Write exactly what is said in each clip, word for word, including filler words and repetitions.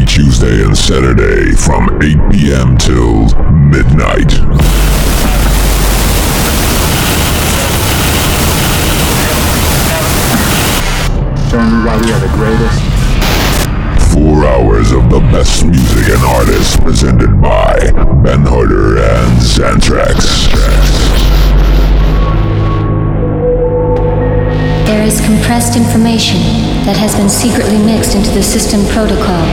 every Tuesday and Saturday from eight p.m. till midnight. Show everybody you're the greatest. Four hours of the best music and artists presented by Ben Harder and Xantrax. There is compressed information that has been secretly mixed into the system protocol.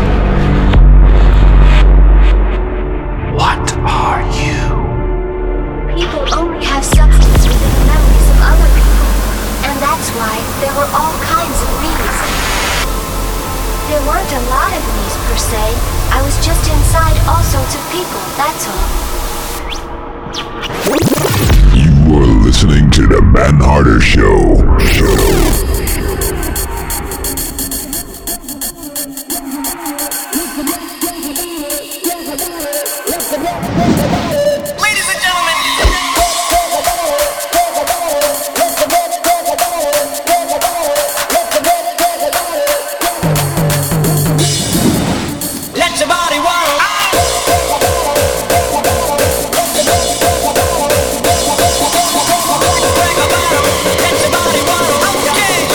What are you? People only have substance within the memories of other people, and that's why there were all kinds of me's. There weren't a lot of me's per se. I was just inside all sorts of people, that's all. You are listening to the Ben Harder Show. Show. Okay.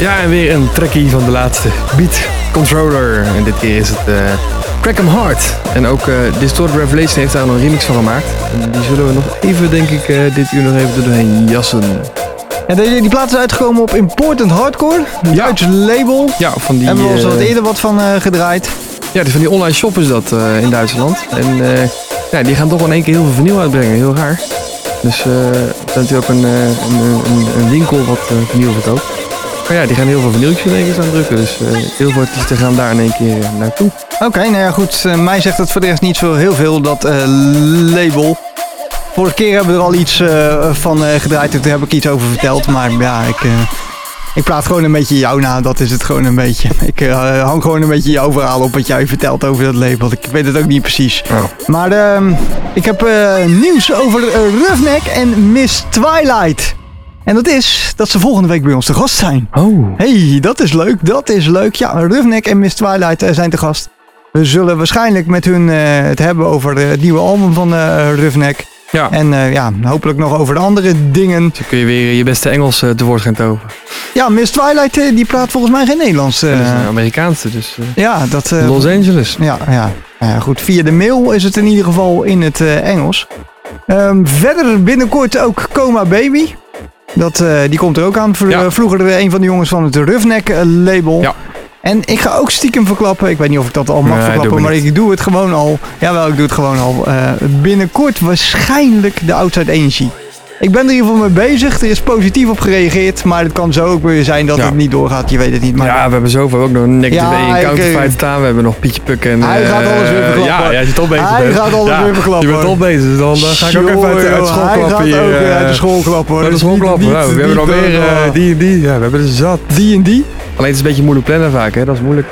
Ja, en weer een trackie van de laatste Beat Controller. En dit keer is het uh, Crack 'em Hard. En ook uh, Distorted Revelation heeft daar een remix van gemaakt. En die zullen we nog even, denk ik, uh, dit uur nog even er doorheen jassen. Ja, die, die plaat is uitgekomen op Important Hardcore. Een Duits label. Ja, van die... Hebben we al uh, wat eerder wat van uh, gedraaid. Ja, die van die online shop is dat uh, in Duitsland. En uh, ja, die gaan toch in één keer heel veel vinyl uitbrengen. Heel raar. Dus uh, er is natuurlijk ook een, een, een, een winkel wat uh, vinyl verkoopt. Maar ja, die gaan heel veel vinyltjes in één keer aan drukken. Dus uh, heel veel artiesten gaan daar in één keer uh, naartoe. Oké, okay, nou ja goed. Uh, mij zegt het voor de rest niet zo heel veel, dat uh, label. Vorige keer hebben we er al iets uh, van uh, gedraaid. Daar heb ik iets over verteld. Maar ja, ik... Uh, Ik praat gewoon een beetje jou na, dat is het gewoon een beetje. Ik uh, hang gewoon een beetje jouw verhaal op wat jij vertelt over dat label. Ik weet het ook niet precies. Oh. Maar uh, ik heb uh, nieuws over uh, Roughneck en Miss Twilight. En dat is dat ze volgende week bij ons te gast zijn. Oh. Hey, dat is leuk, dat is leuk. Ja, Roughneck en Miss Twilight uh, zijn te gast. We zullen waarschijnlijk met hun uh, het hebben over uh, het nieuwe album van uh, Roughneck. Ja. En uh, ja, hopelijk nog over de andere dingen. Zo kun je weer je beste Engels uh, te woord gaan toveren. Ja, Miss Twilight uh, die praat volgens mij geen Nederlands. Uh. Dat is een Amerikaanse, dus uh, ja, dat, uh, Los Angeles. Ja, ja. Uh, goed, via de mail is het in ieder geval in het uh, Engels. Um, verder binnenkort ook Coma Baby. Dat, uh, die komt er ook aan. Vro- ja. Vroeger uh, een van de jongens van het Roughneck uh, label. Ja. En ik ga ook stiekem verklappen, ik weet niet of ik dat al mag nee, verklappen, maar niet. Ik doe het gewoon al. Jawel, ik doe het gewoon al. Uh, binnenkort waarschijnlijk de Outside Energy. Ik ben er in ieder geval mee bezig, er is positief op gereageerd, maar het kan zo ook weer zijn dat ja. het niet doorgaat, je weet het niet. Maar ja, we hebben zoveel ook nog een Negative ja, A Counterfight staan, we hebben nog Pietje Puk en... Hij uh, gaat alles weer verklappen. Ja, ja, je bent al bezig. Hij bent. gaat alles ja, weer verklappen. Je bent al bezig, dus dan uh, ga ik ook even uit, uit de school hij klappen. Hij gaat hier, ook uh, uit de school klappen. Uit de school klappen, nou, we hebben alweer uh, die en die, ja, we hebben er zat. Die en die? Alleen het is een beetje moeilijk plannen vaak, hè, dat is moeilijk.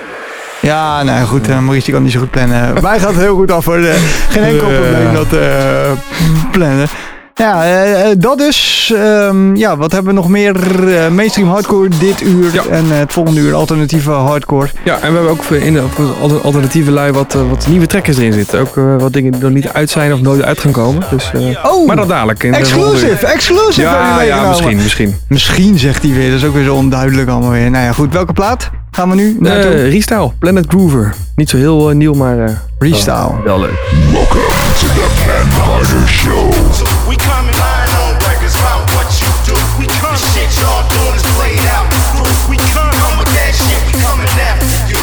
Ja, nou goed, uh, Maurice kan niet zo goed plannen. Wij gaan het heel goed af hoor. Uh, geen enkel uh, probleem dat uh, plannen. Ja, uh, dat dus. Um, ja, wat hebben we nog meer? Uh, mainstream hardcore dit uur ja. en uh, het volgende uur alternatieve hardcore. Ja, en we hebben ook in de alternatieve lui wat, uh, wat nieuwe trekkers erin zitten. Ook uh, wat dingen die nog niet uit zijn of nooit uit gaan komen. Dus, uh, oh, maar dat dadelijk. In exclusive, exclusive. Ja, ja, misschien, misschien. Misschien zegt hij weer, dat is ook weer zo onduidelijk allemaal weer. Nou ja, goed, welke plaat gaan we nu naartoe? Uh, Restyle, Planet Groover. Niet zo heel uh, nieuw, maar uh, Restyle. Uh, wel leuk. Welcome to the Ben Harder Show. We come in line on records about what you do. We come shit y'all doing is played out. We come come with that shit, we coming after you.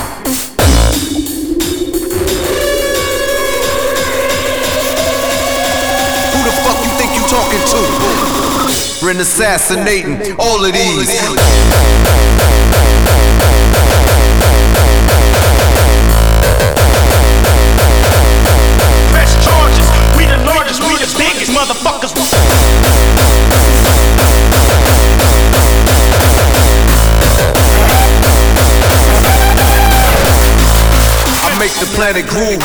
Who the fuck you think you talking to? Been assassinating all of these. Press charges, we the largest, we the biggest motherfuckers. I make the planet groove.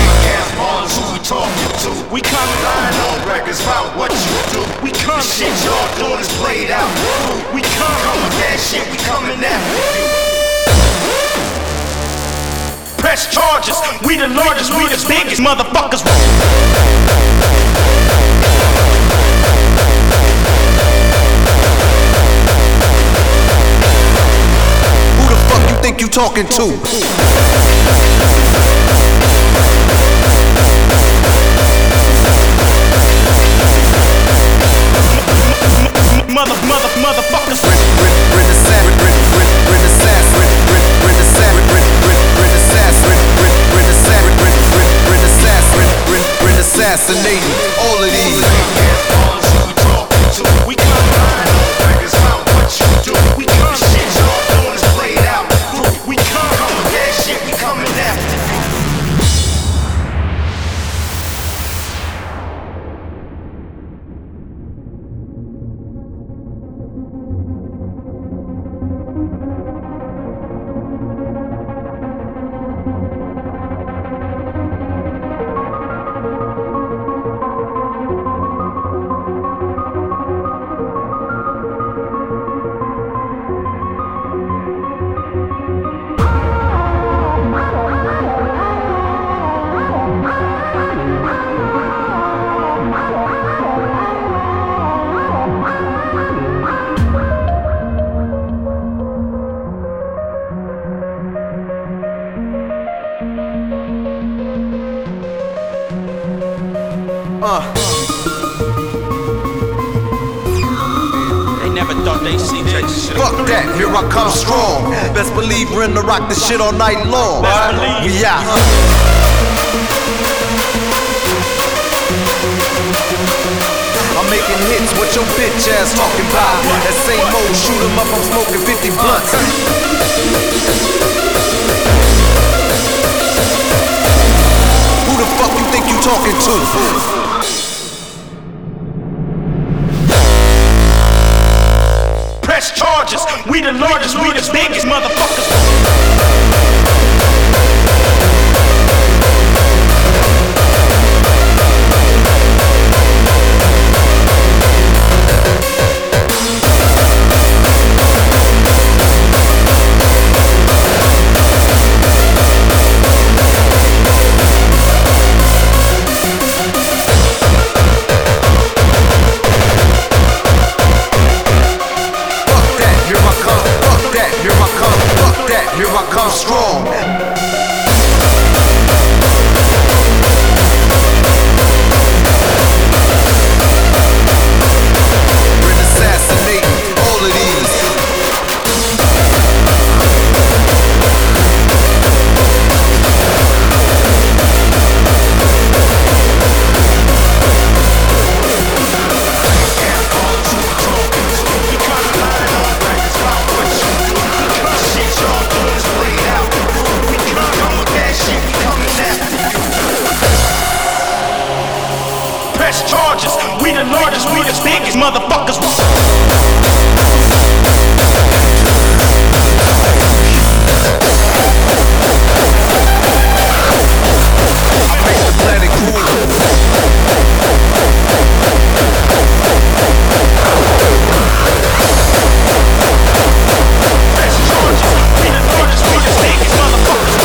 We come in line on records about what you do. We come shit y'all doing is played out. We come come with that shit, we coming after you. Press charges, we the largest, we the biggest motherfuckers. Who the fuck you think you talking to? Mother, mother, motherfuckers. Assassinating all of these. We come line on records about what you do. We come shit y'all doing is played out. We come come with that shit, we coming after you. Uh. They never thought they'd see that shit. Fuck that, here I come strong. Best believe we're in the rock this shit all night long. We out. I'm making hits, what your bitch ass talking about? That same old shoot 'em up, I'm smoking fifty blunts. Who the fuck you think you talking to? Press charges, we the largest, we the biggest motherfuckers. Here I come strong. Been assassinating all of these. Charges, we the largest, we the biggest motherfuckers. I make the planet cool. Press charges, we the largest, we the biggest motherfuckers.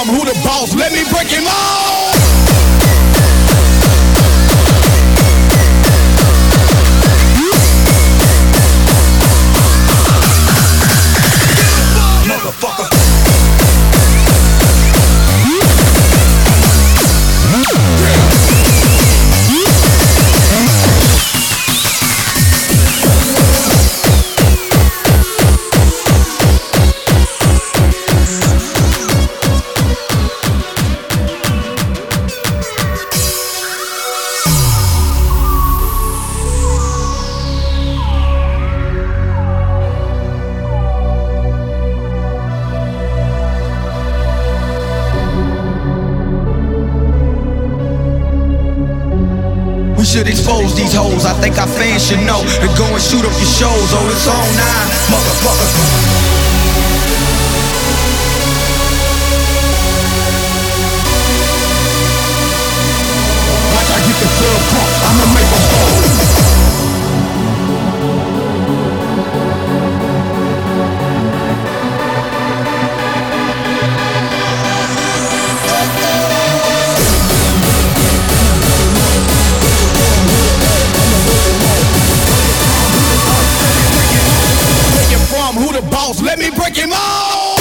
from? Who the boss? Let me break him off. Motherfucker. Should expose these hoes, I think our fans should know. To go and shoot up your shows, oh it's on nine, motherfucker. Watch I get the club crunk, I'ma make them fall. Who the boss? Let me break him off.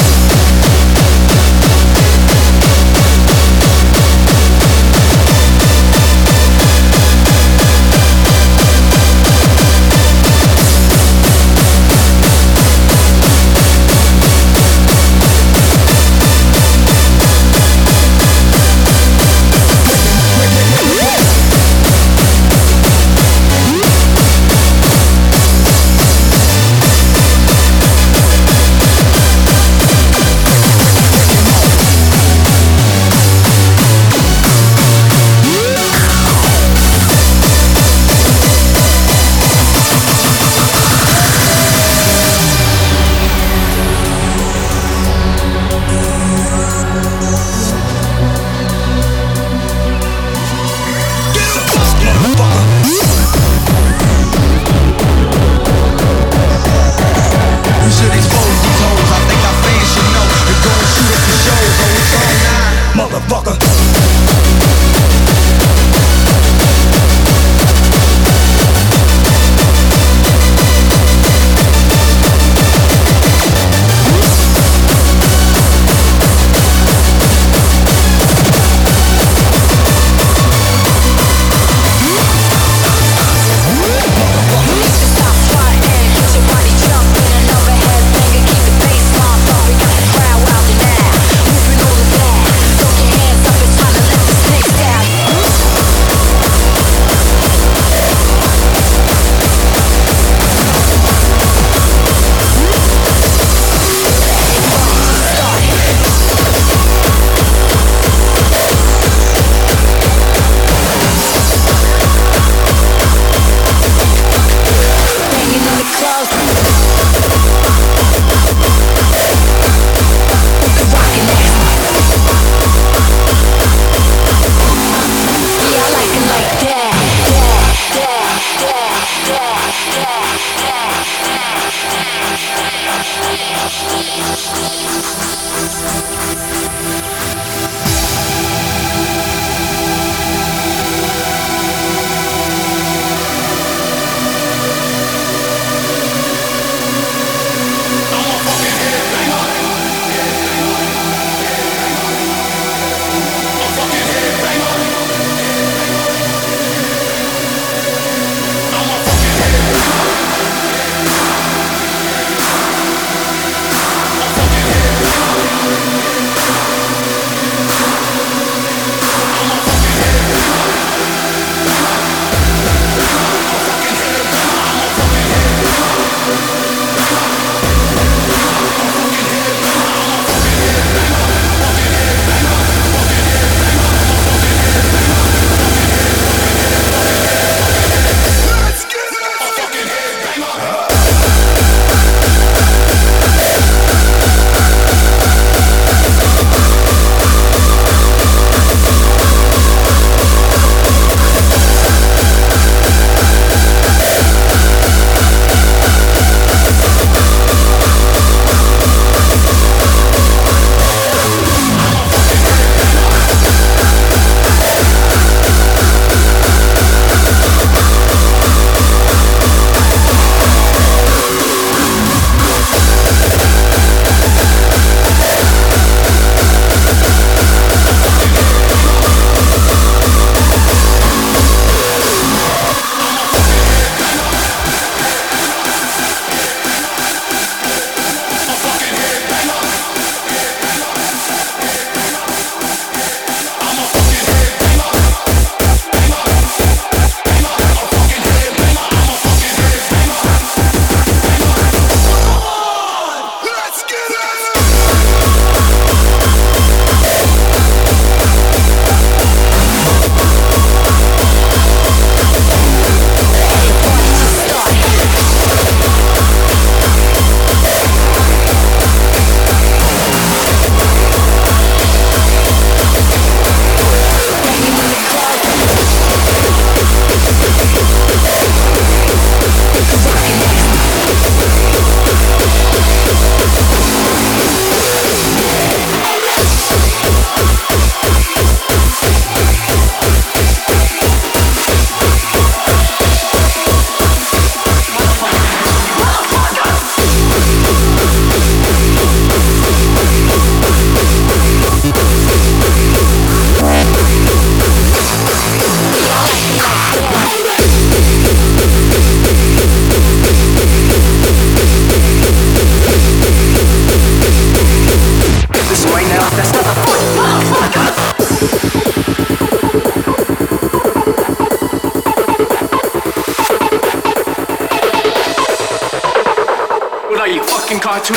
What are you, fucking cartoon?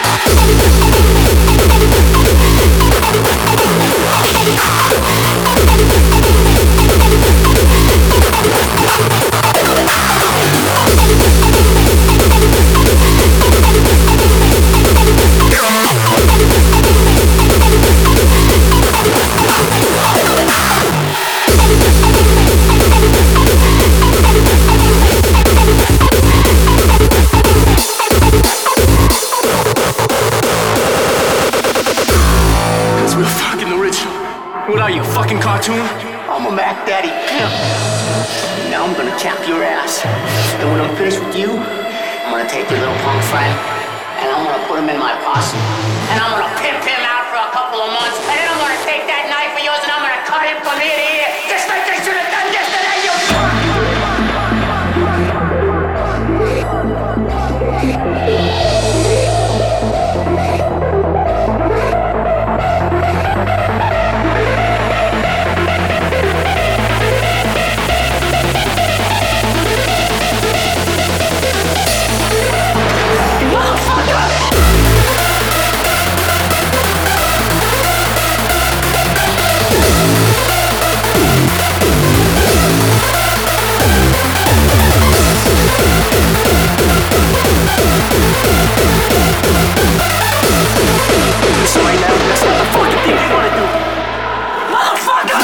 What are you, fucking cartoon? I'm a Mac Daddy pimp. Now I'm gonna tap your ass. And when I'm finished with you, I'm gonna take your little punk friend and I'm gonna put him in my posse. And I'm gonna pimp him out for a couple of months. And then I'm gonna take that knife of yours and I'm gonna cut him from ear to ear. Just like I should have done yesterday, you fuck! So right now, that's not the fucking thing they wanna do. Motherfucker!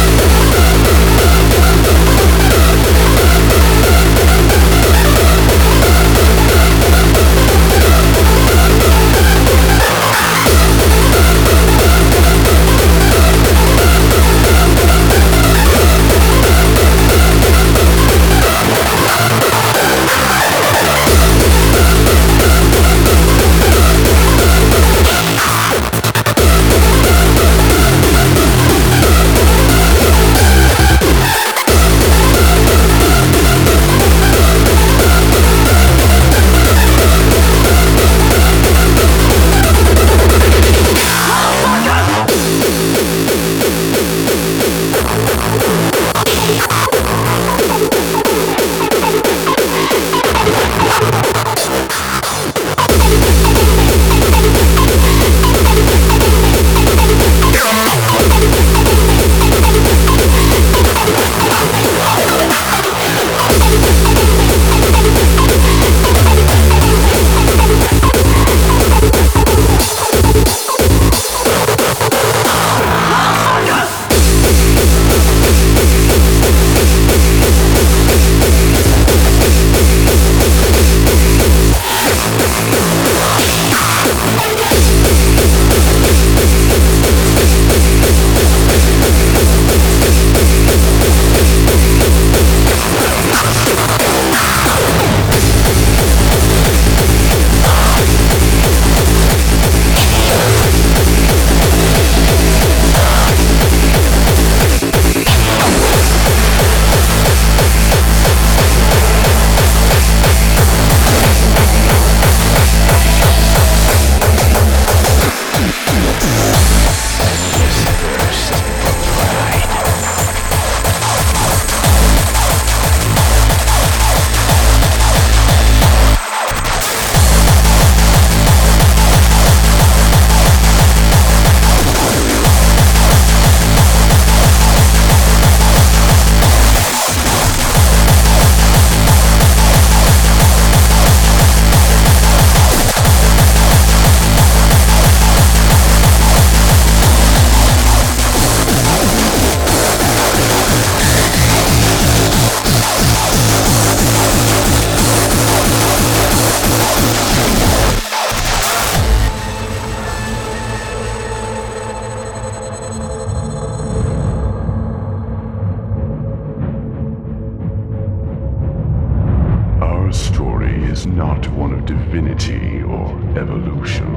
is not one of divinity or evolution.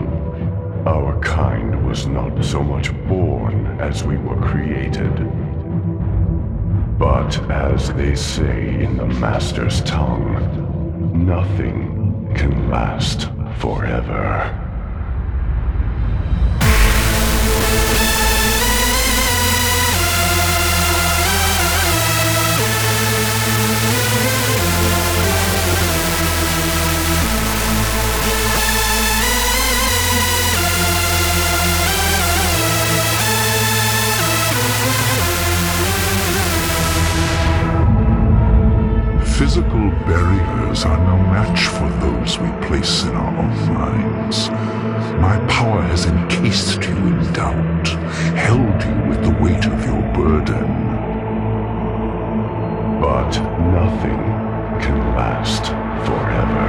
Our kind was not so much born as we were created. But as they say in the Master's tongue, nothing can last forever. powers are no match for those we place in our own minds. My power has encased you in doubt, held you with the weight of your burden. But nothing can last forever.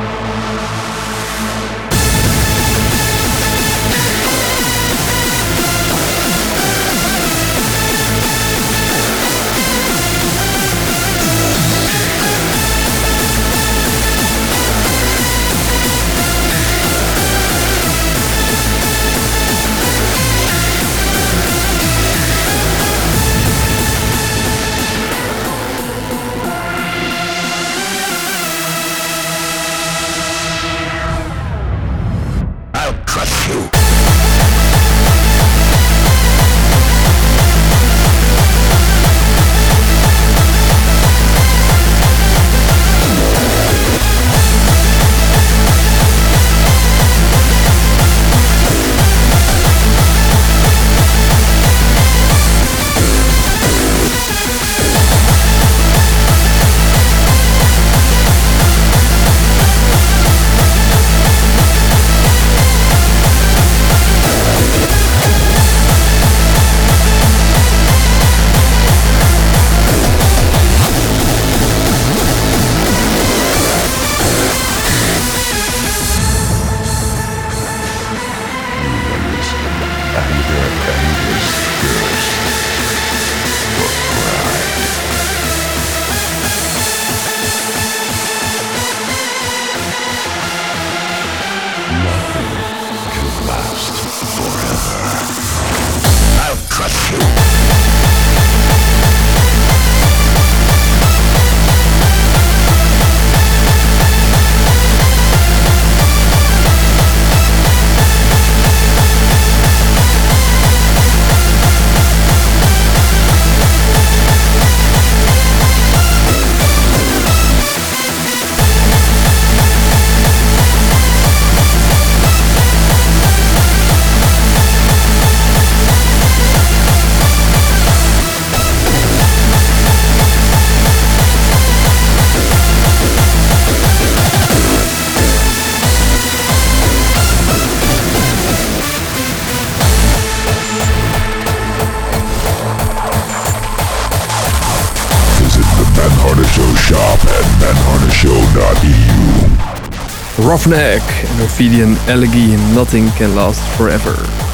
Roughneck en Ophidian Elegy, Nothing Can Last Forever.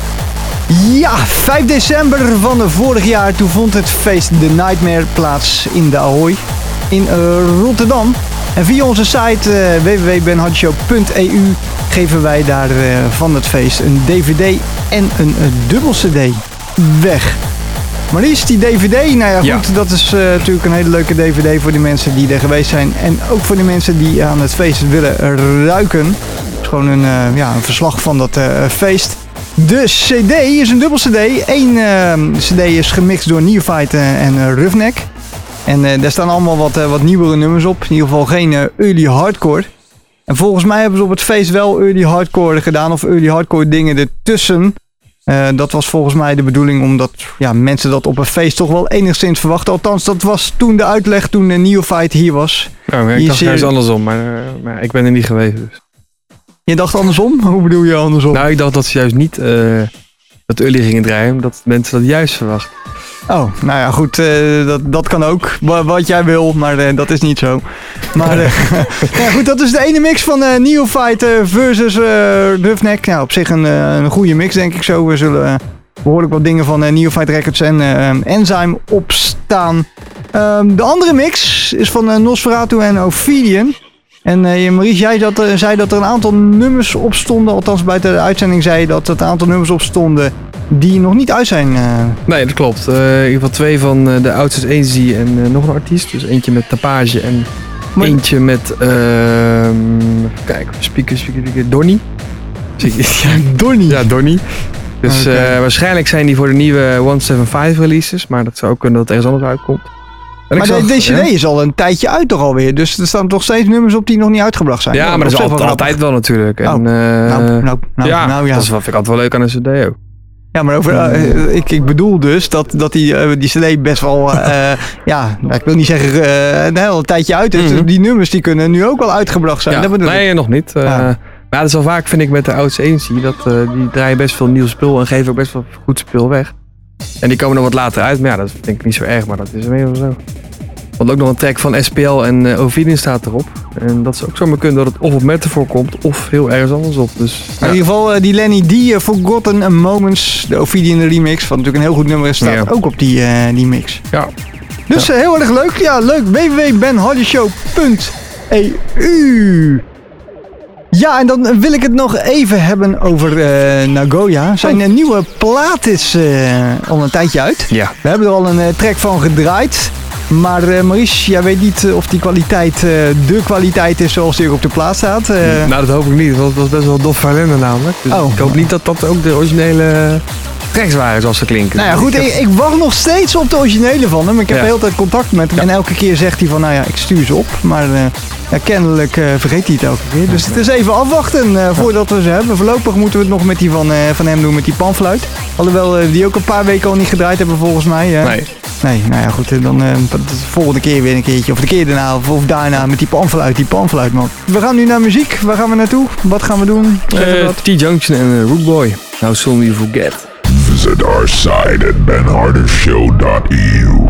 Ja, vijf december van vorig jaar, toen vond het feest The Nightmare plaats in de Ahoy in uh, Rotterdam. En via onze site uh, w w w punt ben hardy show punt e u geven wij daar uh, van het feest een D V D en een uh, dubbel C D weg. Maar is die D V D, nou ja goed, ja. dat is uh, natuurlijk een hele leuke D V D voor die mensen die er geweest zijn. En ook voor die mensen die aan het feest willen ruiken. Het is gewoon een, uh, ja, een verslag van dat uh, feest. De C D is een dubbel C D. Eén uh, C D is gemixt door Neophyte uh, en uh, Roughneck. En uh, daar staan allemaal wat, uh, wat nieuwere nummers op. In ieder geval geen uh, early hardcore. En volgens mij hebben ze op het feest wel early hardcore gedaan. Of early hardcore dingen ertussen. Uh, dat was volgens mij de bedoeling, omdat ja, mensen dat op een feest toch wel enigszins verwachten. Althans, dat was toen de uitleg, toen de Neophyte hier was. Nou, ik dacht juist andersom, maar, uh, maar ik ben er niet geweest. Dus. Je dacht andersom? Hoe bedoel je andersom? Nou, ik dacht dat ze juist niet uh, dat early gingen draaien, omdat mensen dat juist verwachten. Oh, nou ja, goed, uh, dat, dat kan ook. Wat jij wil, maar uh, dat is niet zo. Maar uh, ja, goed, dat is de ene mix van uh, Neophyte versus uh, Roughneck. Nou, op zich een, uh, een goede mix, denk ik zo. We zullen uh, behoorlijk wat dingen van uh, Neophyte Records en uh, Enzyme opstaan. Uh, de andere mix is van uh, Nosferatu en Ophidian. En uh, Maurice, jij dat, uh, zei dat er een aantal nummers op stonden. Althans, bij de uitzending zei je dat er een aantal nummers op stonden die nog niet uit zijn. Uh. Nee, dat klopt. Uh, in ieder geval twee van uh, de Outsiders Agency en uh, nog een artiest. Dus eentje met Tapage en maar... eentje met... Uh, kijk, speaker, speaker, speaker, Donnie. Ja, Donnie. Ja, Donnie. Dus okay. uh, waarschijnlijk zijn die voor de nieuwe honderdzevenenvijftig releases. Maar dat zou ook kunnen dat er ergens anders uitkomt. En maar de, deze C D is al een tijdje uit toch alweer. Dus er staan toch steeds nummers op die nog niet uitgebracht zijn. Ja, maar dat is altijd, altijd wel natuurlijk. En, oh. uh, nou, nou, nou, ja, nou, ja, dat is wat, vind ik altijd wel leuk aan een C D ook. Ja, maar over, uh, ik, ik bedoel dus dat, dat die, uh, die C D best wel, uh, ja, ik wil niet zeggen uh, een heel tijdje uit is. Mm-hmm. Die nummers die kunnen nu ook wel uitgebracht zijn. Ja, dat bedoel nee, ik. nog niet. Uh, ja. Maar dat is wel vaak, vind ik, met de oudste Agency. Dat uh, die draaien best veel nieuw spul en geven ook best wel goed spul weg. En die komen nog wat later uit. Maar ja, dat vind ik niet zo erg, maar dat is weer zo. Want ook nog een track van S P L en uh, Ovidian staat erop. En dat zou ook zomaar kunnen dat het of op Metaphor komt of heel ergens anders op. Dus, ja. In ieder geval uh, die Lenny D, uh, Forgotten Moments, de Ovidian remix, wat natuurlijk een heel goed nummer is, staat ja. ook op die, uh, die mix. Ja. Dus ja. Uh, heel erg leuk. Ja, leuk. w w w punt ben hardy show punt e u Ja, en dan wil ik het nog even hebben over uh, Nagoya. Zijn oh. nieuwe plaat is uh, al een tijdje uit. Ja. We hebben er al een uh, track van gedraaid. Maar uh, Maurice, jij weet niet of die kwaliteit uh, de kwaliteit is zoals die ook op de plaat staat. Uh... Nou, dat hoop ik niet. Want het was best wel dof verlenden namelijk. Dus oh. ik hoop niet dat dat ook de originele tracks waren zoals ze klinken. Nou ja, goed. Ik, ik wacht nog steeds op de originele van hem. Ik heb ja. de hele tijd contact met hem. Ja. En elke keer zegt hij van, nou ja, ik stuur ze op. Maar uh, ja, kennelijk uh, vergeet hij het elke keer. Dus het is even afwachten uh, voordat we ze hebben. Voorlopig moeten we het nog met die van, uh, van hem doen, met die panfluit. Alhoewel uh, die ook een paar weken al niet gedraaid hebben volgens mij. Uh. Nee. Nee, nou ja, goed, dan uh, de volgende keer weer een keertje. Of de keer daarna, of, of daarna met die panfluit, die panfluit, man. We gaan nu naar muziek. Waar gaan we naartoe? Wat gaan we doen? Uh, T-Junction en uh, Root Boy. How Soon You Forget. Visit our site at ben harder show dot e u.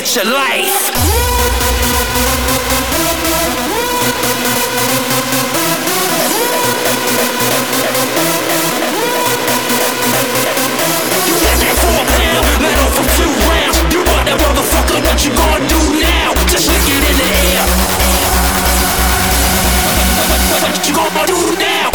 get your life. You got that four pound, let off from two rounds. You want that motherfucker, what you gonna do now? Just lick it in the air. What you gonna do now?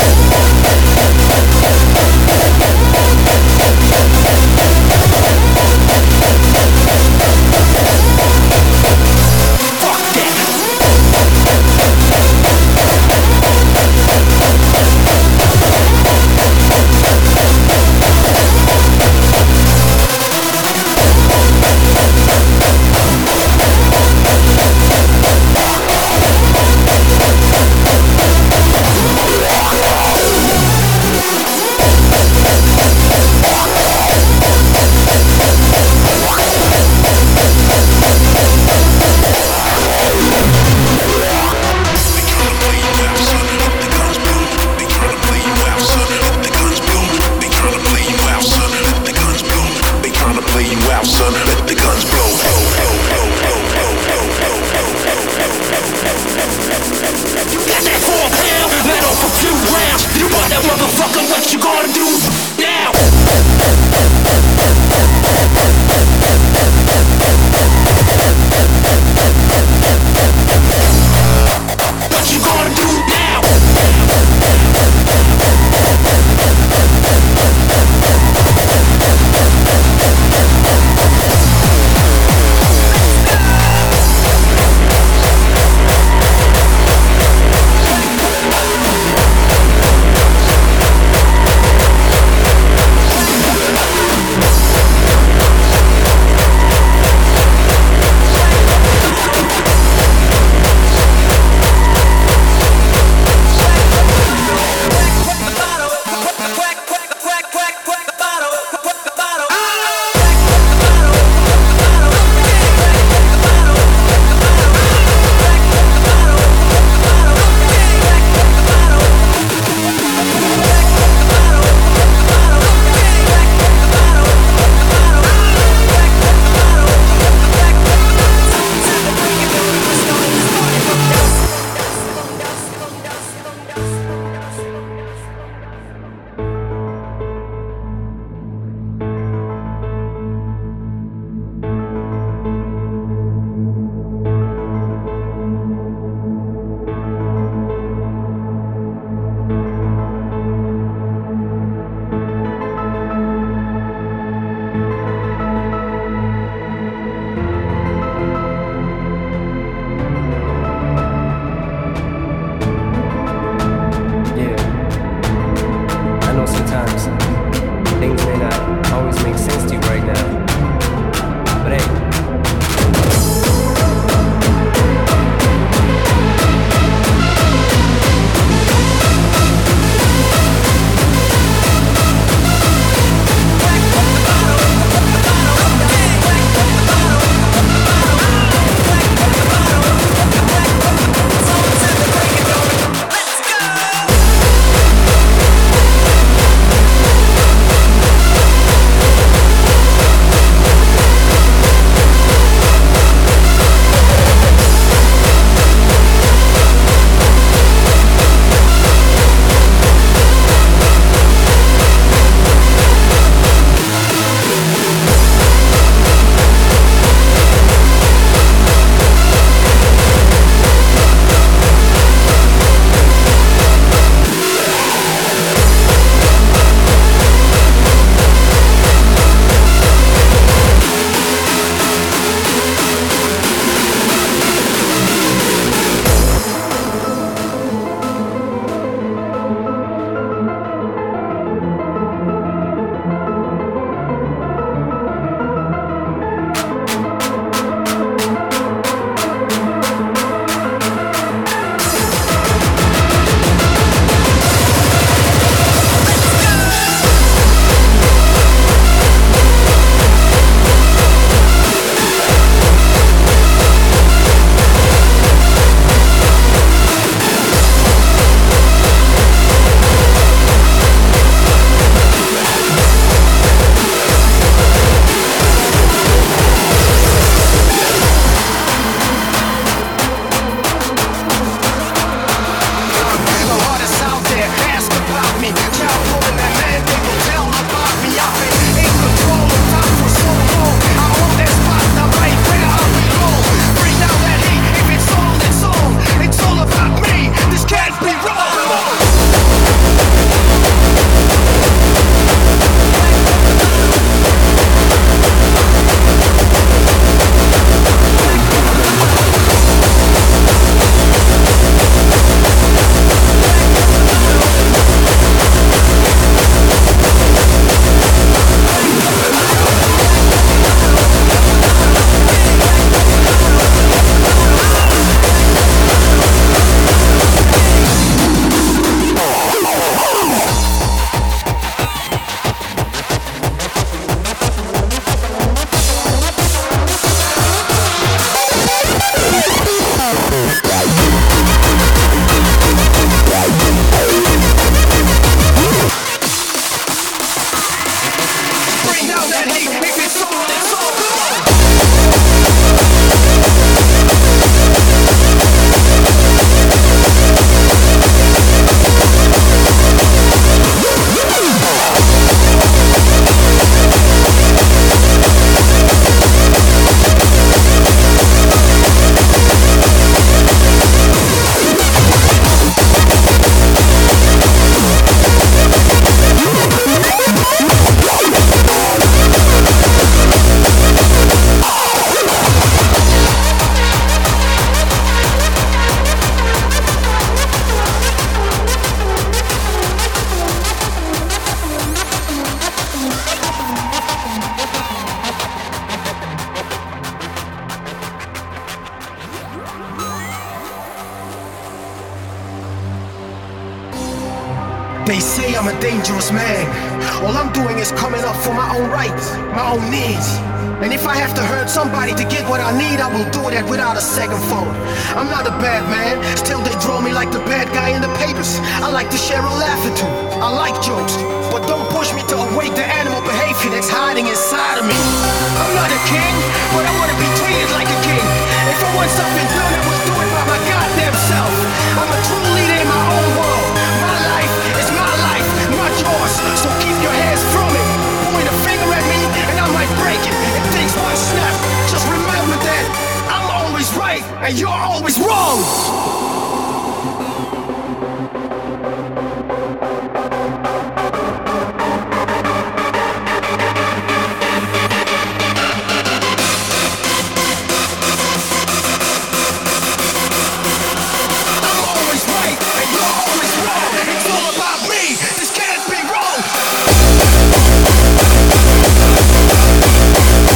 They say I'm a dangerous man. All I'm doing is coming up for my own rights, my own needs. And if I have to hurt somebody to get what I need, I will do that without a second thought. I'm not a bad man, still they draw me like the bad guy in the papers. I like to share a laugh or two, I like jokes, but don't push me to awake the animal behavior that's hiding inside of me. I'm not a king, but I want to be treated like a king. If I want something done, I will do it by my goddamn self. I'm a true leader in my own world. My life is my life, not yours, so keep your hands from it. Point a finger at me and I might break it. If things one snap, just remember that I'm always right and you're always wrong.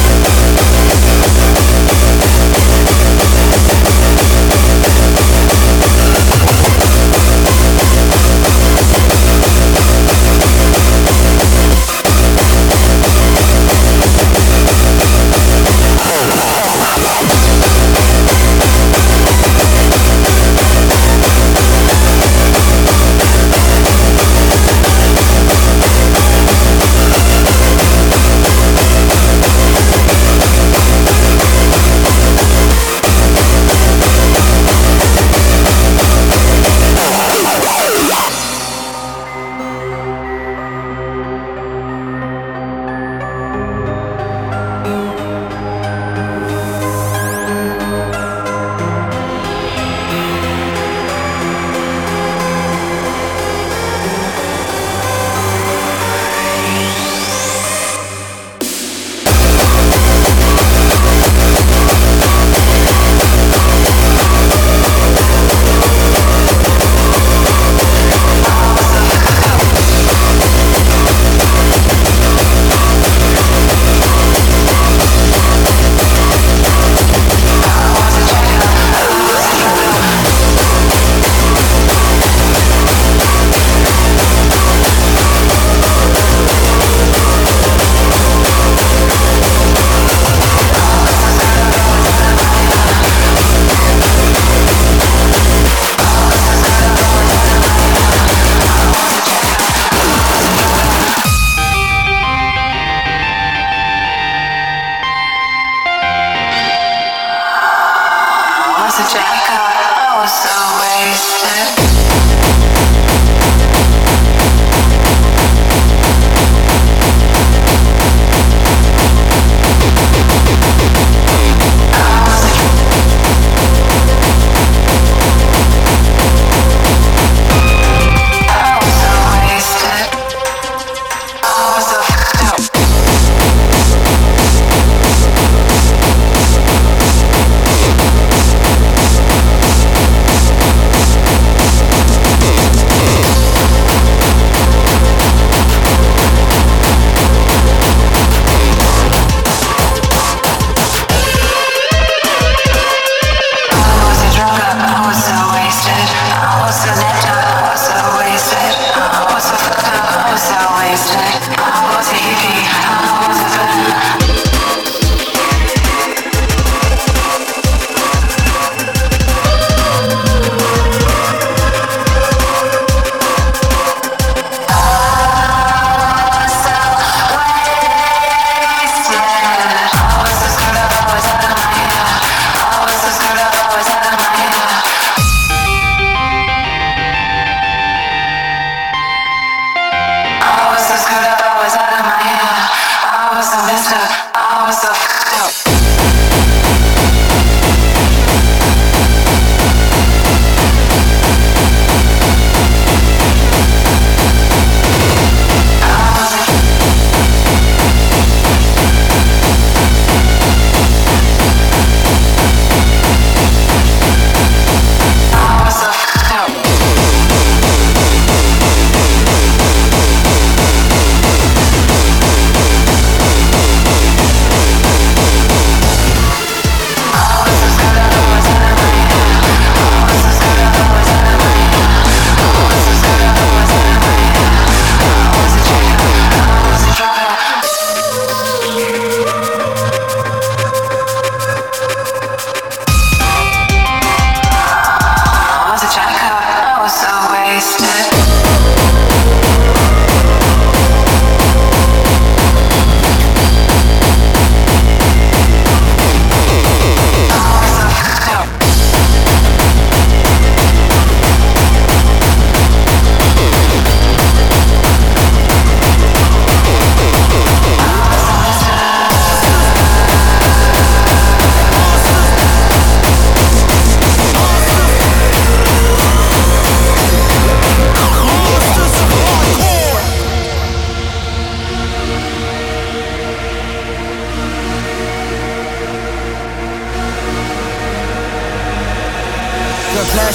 We'll be right back.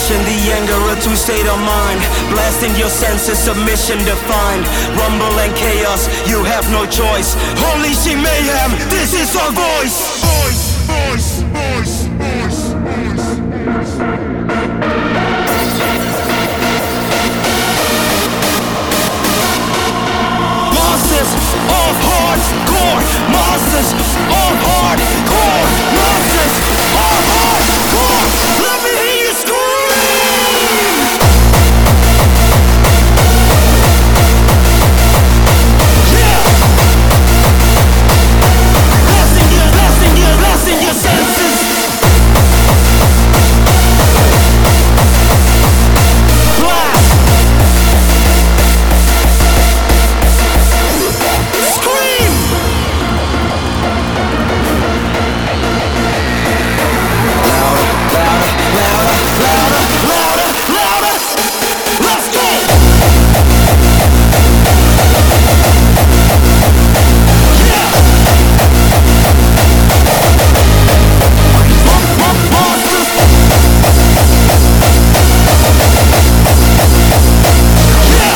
passion, the anger, a two state of mind. Blasting your senses, submission defined. Rumble and chaos, you have no choice. Unleash mayhem, this is our voice. Voice, voice, voice, voice, voice. Monsters of hardcore, monsters of hardcore, monsters of hardcore. Let me hear you scream. Yeah. Blasting your, blasting your, blasting your senses. Blast. Scream. Louder, louder, louder, louder. Let's go. Yeah. Monsters. Yeah.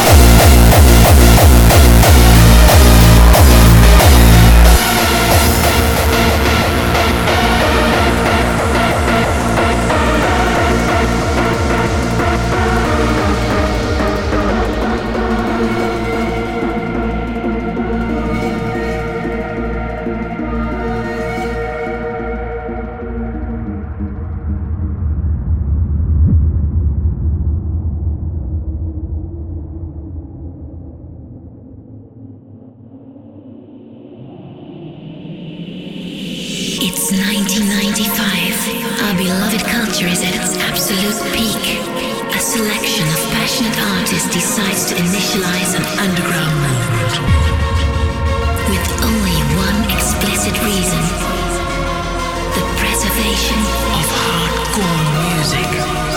It's nineteen ninety-five. Our beloved culture is at its absolute peak. A selection of passionate artists decides to initialize an underground movement. With only one explicit reason. The preservation of hardcore music.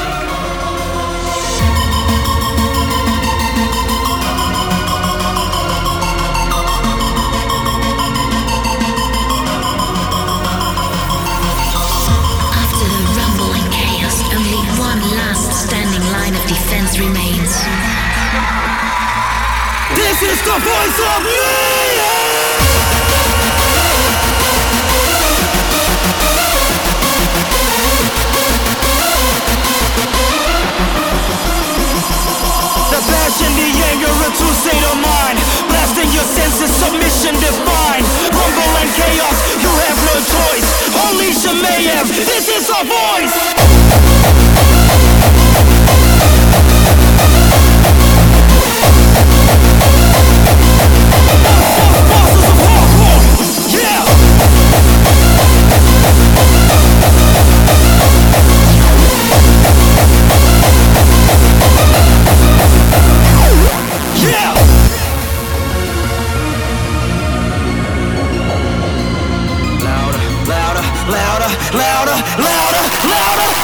Defense remains. This is the voice of mayhem! The passion, the anger, a true state of mind. Blasting your senses, submission defined. Rumble and chaos, you have no choice. Unleash the mayhem, this is our voice! Louder, louder, louder, louder, louder.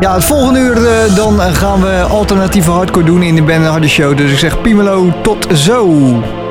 Ja, het volgende uur uh, dan gaan we alternatieve hardcore doen in de Ben en Hardy Show. Dus ik zeg Piemelo, tot zo!